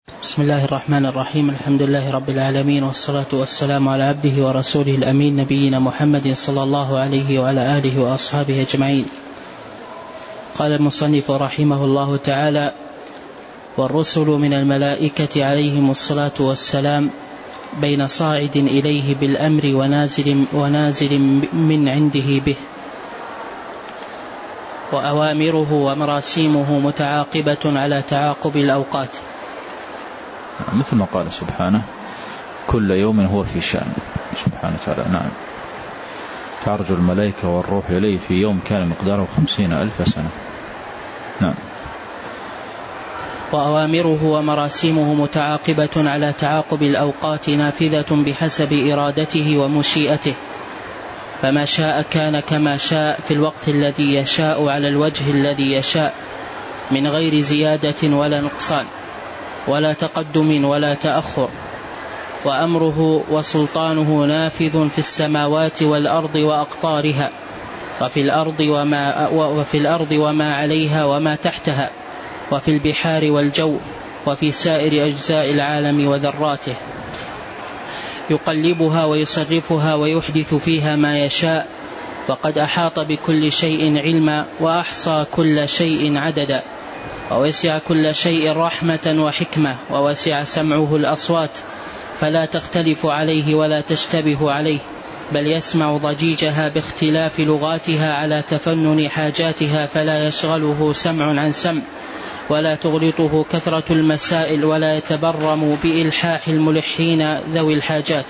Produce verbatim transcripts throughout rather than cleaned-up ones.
بسم الله الرحمن الرحيم. الحمد لله رب العالمين، والصلاة والسلام على عبده ورسوله الأمين نبينا محمد صلى الله عليه وعلى آله وأصحابه أجمعين. قال المصنف رحمه الله تعالى: والرسل من الملائكة عليهم الصلاة والسلام بين صاعد إليه بالأمر ونازل, ونازل من عنده به، وأوامره ومراسيمه متعاقبة على تعاقب الأوقات، مثل ما قال سبحانه: كل يوم هو في شأن سبحانه وتعالى. نعم. تعرج الملائكة والروح إليه في يوم كان مقداره خمسين ألف سنة. نعم. وأوامره ومراسيمه متعاقبة على تعاقب الأوقات نافذة بحسب إرادته ومشيئته، فما شاء كان كما شاء في الوقت الذي يشاء على الوجه الذي يشاء، من غير زيادة ولا نقصان ولا تقدم ولا تأخر. وأمره وسلطانه نافذ في السماوات والأرض وأقطارها، وفي الأرض وما, وفي الأرض وما عليها وما تحتها، وفي البحار والجو، وفي سائر أجزاء العالم وذراته، يقلبها ويصرفها ويحدث فيها ما يشاء. وقد أحاط بكل شيء علما، وأحصى كل شيء عددا، ووسع كل شيء رحمة وحكمة، ووسع سمعه الأصوات فلا تختلف عليه ولا تشتبه عليه، بل يسمع ضجيجها باختلاف لغاتها على تفنن حاجاتها، فلا يشغله سمع عن سمع، ولا تغلطه كثرة المسائل، ولا يتبرم بإلحاح الملحين ذوي الحاجات.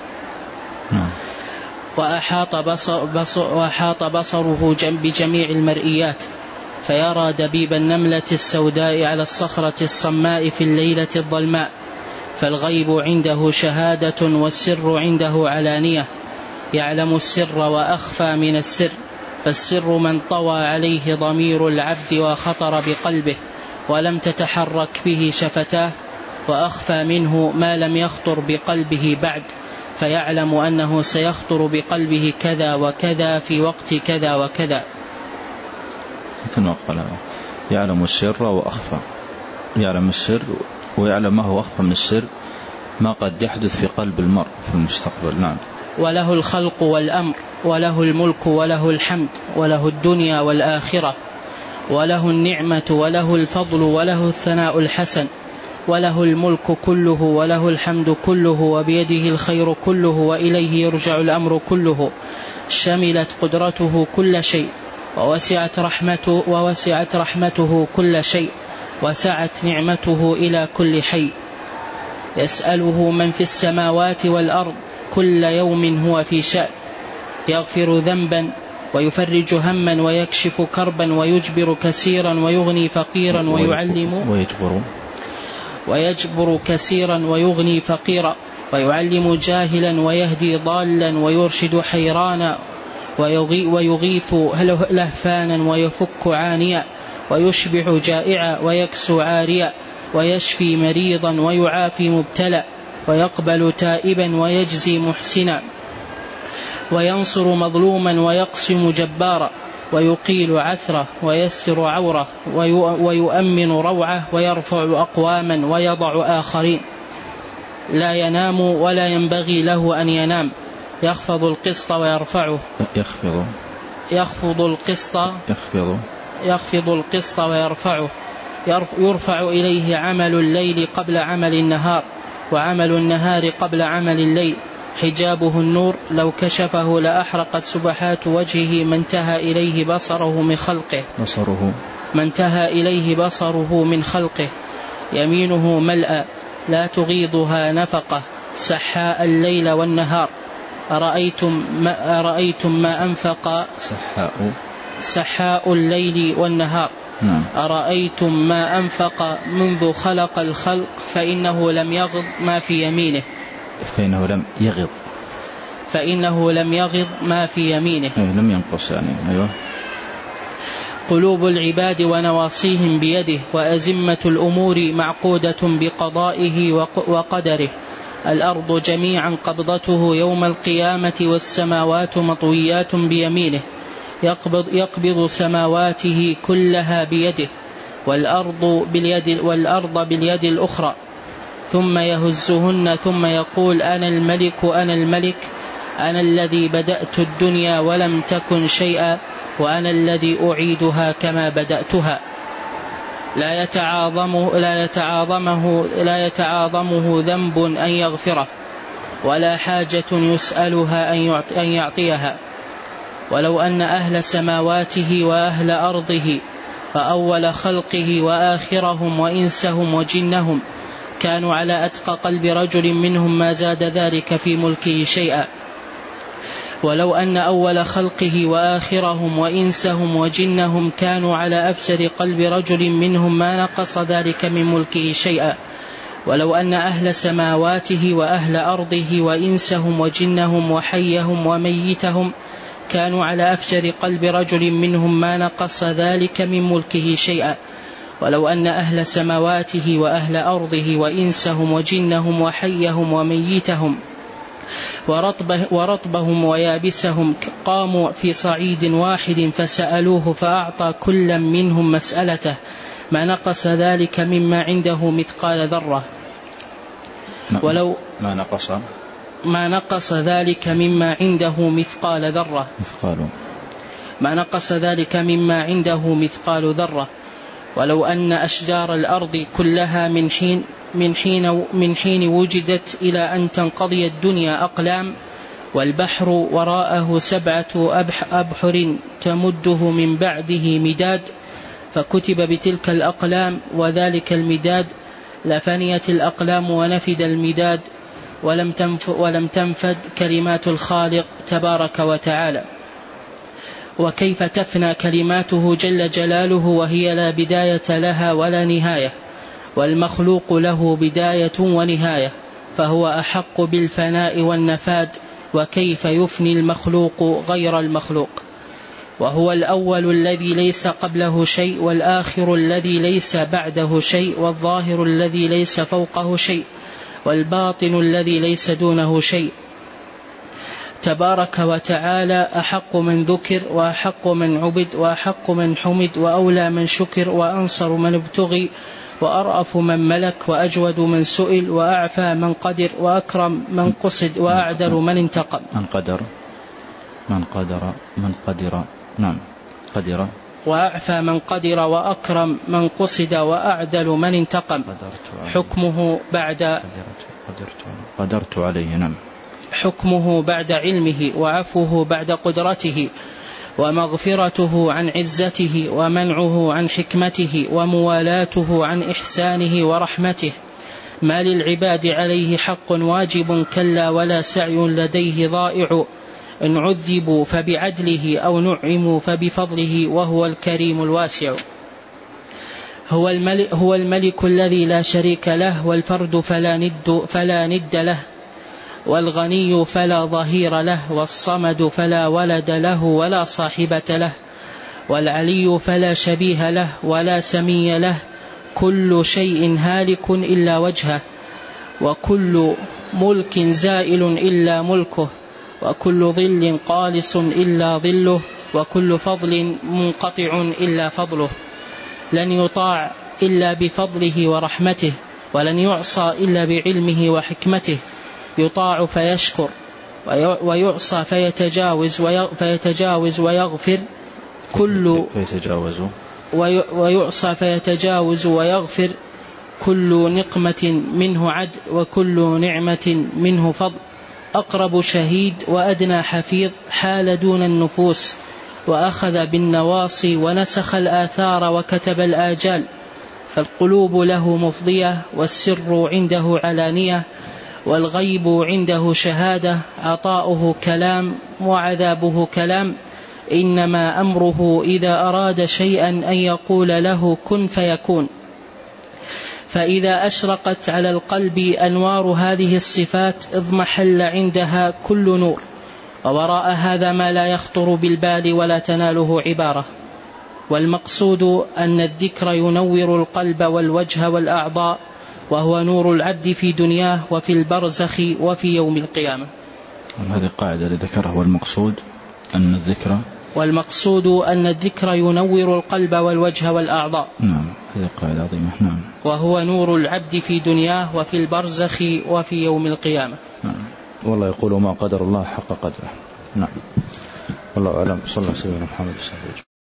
وأحاط, بصر بصر وأحاط بصره بجميع المرئيات، فيرى دبيب النملة السوداء على الصخرة الصماء في الليلة الظلماء. فالغيب عنده شهادة، والسر عنده علانية، يعلم السر وأخفى من السر، فالسر من طوى عليه ضمير العبد وخطر بقلبه ولم تتحرك به شفتاه، وأخفى منه ما لم يخطر بقلبه بعد، فيعلم أنه سيخطر بقلبه كذا وكذا في وقت كذا وكذا. مثل ما قال: يعلم السر وأخفى، يعلم السر ويعلم ما هو أخفى من السر، ما قد يحدث في قلب المرء في المستقبل. نعم. وله الخلق والأمر، وله الملك وله الحمد، وله الدنيا والآخرة، وله النعمة وله الفضل وله الثناء الحسن، وله الملك كله وله الحمد كله، وبيده الخير كله، وإليه يرجع الأمر كله. شملت قدرته كل شيء، ووسعت رحمته, ووسعت رحمته كل شيء، وسعت نعمته إلى كل حي. يسأله من في السماوات والأرض كل يوم هو في شأن، يغفر ذنبا ويفرج هما ويكشف كربا، ويجبر كثيرا ويغني فقيرا، ويعلم ويجبر, ويجبر كثيرا ويغني فقيرا، ويعلم جاهلا ويهدي ضالا، ويرشد حيرانا، ويغيث لهفانا ويفك عانيا، ويشبع جائعا ويكسو عاريا، ويشفي مريضا ويعافي مبتلى، ويقبل تائبا ويجزي محسنا، وينصر مظلوما ويقسم جبارا، ويقيل عثرة ويسر عورة، ويؤمن روعة، ويرفع أقواما ويضع آخرين. لا ينام ولا ينبغي له أن ينام، يخفض القسط ويرفعه يخفض يخفض القسط يخفض يخفض القسط ويرفعه. يرفع إليه عمل الليل قبل عمل النهار، وعمل النهار قبل عمل الليل. حجابه النور، لو كشفه لأحرقت سبحات وجهه، ما انتهى إليه بصره من خلقه بصره ما انتهى إليه بصره من خلقه. يمينه ملأ لا تغيضها نفقة، سحاء الليل والنهار. أرأيتم ما, أرأيتم ما أنفق سحاء سحاء الليل والنهار. نعم. أرأيتم ما أنفق منذ خلق الخلق، فإنه لم يغض ما في يمينه فإنه لم يغض فإنه لم يغض ما في يمينه أيه لم ينقص يعني. أيوة. قلوب العباد ونواصيهم بيده، وأزمة الأمور معقودة بقضائه وقدره. الأرض جميعا قبضته يوم القيامة، والسماوات مطويات بيمينه، يقبض, يقبض سماواته كلها بيده، والأرض باليد, والأرض باليد الأخرى. ثم يهزهن ثم يقول أنا الملك أنا الملك أنا الذي بدأت الدنيا ولم تكن شيئا وأنا الذي أعيدها كما بدأتها. لا يتعاظمه لا يتعاظمه لا يتعاظمه ذنب أن يغفره ولا حاجة يسألها أن يعطيها. ولو أن أهل سماواته وأهل أرضه فأول خلقه وآخرهم وإنسهم وجنهم كانوا على أتقى قلب رجل منهم ما زاد ذلك في ملكه شيئا. ولو أن أول خلقه وآخرهم وإنسهم وجنهم كانوا على أفجر قلب رجل منهم ما نقص ذلك من ملكه شيئا. ولو أن أهل سماواته وأهل أرضه وإنسهم وجنهم وحيهم وميتهم كانوا على أفجر قلب رجل منهم ما نقص ذلك من ملكه شيئا. ولو أن أهل سماواته وأهل أرضه وإنسهم وجنهم وحيهم وميتهم ورطبه ورطبهم ويابسهم قاموا في صعيد واحد فسألوه فأعطى كل منهم مسألته ما نقص ذلك مما عنده مثقال ذرة. ولو ما نقص ما نقص ذلك مما عنده مثقال ذرة مثقال ما نقص ذلك مما عنده مثقال ذرة. ولو أن أشجار الأرض كلها من حين من حين من حين وجدت إلى أن تنقضي الدنيا أقلام والبحر وراءه سبعة أبحر تمده من بعده مداد فكتب بتلك الأقلام وذلك المداد لفنيت الأقلام ونفد المداد ولم ولم تنفد كلمات الخالق تبارك وتعالى. وكيف تفنى كلماته جل جلاله وهي لا بداية لها ولا نهاية والمخلوق له بداية ونهاية فهو أحق بالفناء والنفاد. وكيف يفني المخلوق غير المخلوق؟ وهو الأول الذي ليس قبله شيء والآخر الذي ليس بعده شيء والظاهر الذي ليس فوقه شيء والباطن الذي ليس دونه شيء. تبارك وتعالى أحق من ذكر وأحق من عبد وأحق من حمد وأولى من شكر وأنصر من ابتغي وأرأف من ملك وأجود من سئل وأعفى من قدر وأكرم من قصد وأعدل من انتقم. من قدر من قدر من قدر نعم قدر وأعفى من قدر وأكرم من قصد وأعدل من انتقم. حكمه بعد قدرت, قدرت عليه نعم حكمه بعد علمه وعفوه بعد قدرته ومغفرته عن عزته ومنعه عن حكمته وموالاته عن إحسانه ورحمته. ما للعباد عليه حق واجب كلا ولا سعي لديه ضائع إن عذبوا فبعدله أو نعموا فبفضله وهو الكريم الواسع. هو الملك, هو الملك الذي لا شريك له والفرد فلا ند, فلا ند له والغني فلا ظهير له والصمد فلا ولد له ولا صاحبة له والعلي فلا شبيه له ولا سمي له. كل شيء هالك إلا وجهه وكل ملك زائل إلا ملكه وكل ظل قالص إلا ظله وكل فضل منقطع إلا فضله. لن يطاع إلا بفضله ورحمته ولن يعصى إلا بعلمه وحكمته. يطاع فيشكر ويعصى فيتجاوز فيتجاوز ويغفر كل فيتجاوز ويعصى فيتجاوز ويغفر كل نقمة منه عدل وكل نعمة منه فضل. أقرب شهيد وأدنى حفيظ حال دون النفوس وأخذ بالنواصي ونسخ الآثار وكتب الآجال. فالقلوب له مفضية والسر عنده علانية والغيب عنده شهادة. عطاؤه كلام وعذابه كلام. إنما أمره إذا أراد شيئا أن يقول له كن فيكون. فإذا أشرقت على القلب أنوار هذه الصفات اضمحل عندها كل نور ووراء هذا ما لا يخطر بالبال ولا تناله عبارة. والمقصود أن الذكر ينور القلب والوجه والأعضاء وهو نور العبد في دنياه وفي البرزخ وفي يوم القيامة. هذه قاعدة لذكرها. والمقصود أن الذكر والمقصود أن الذكر ينور القلب والوجه والأعضاء. نعم هذه قاعدة عظيمة. نعم. وهو نور العبد في دنياه وفي البرزخ وفي يوم القيامة. نعم. والله يقول ما قدر الله حق قدره. نعم. والله أعلم. صلى الله عليه وسلم محمد صلى الله عليه وسلم.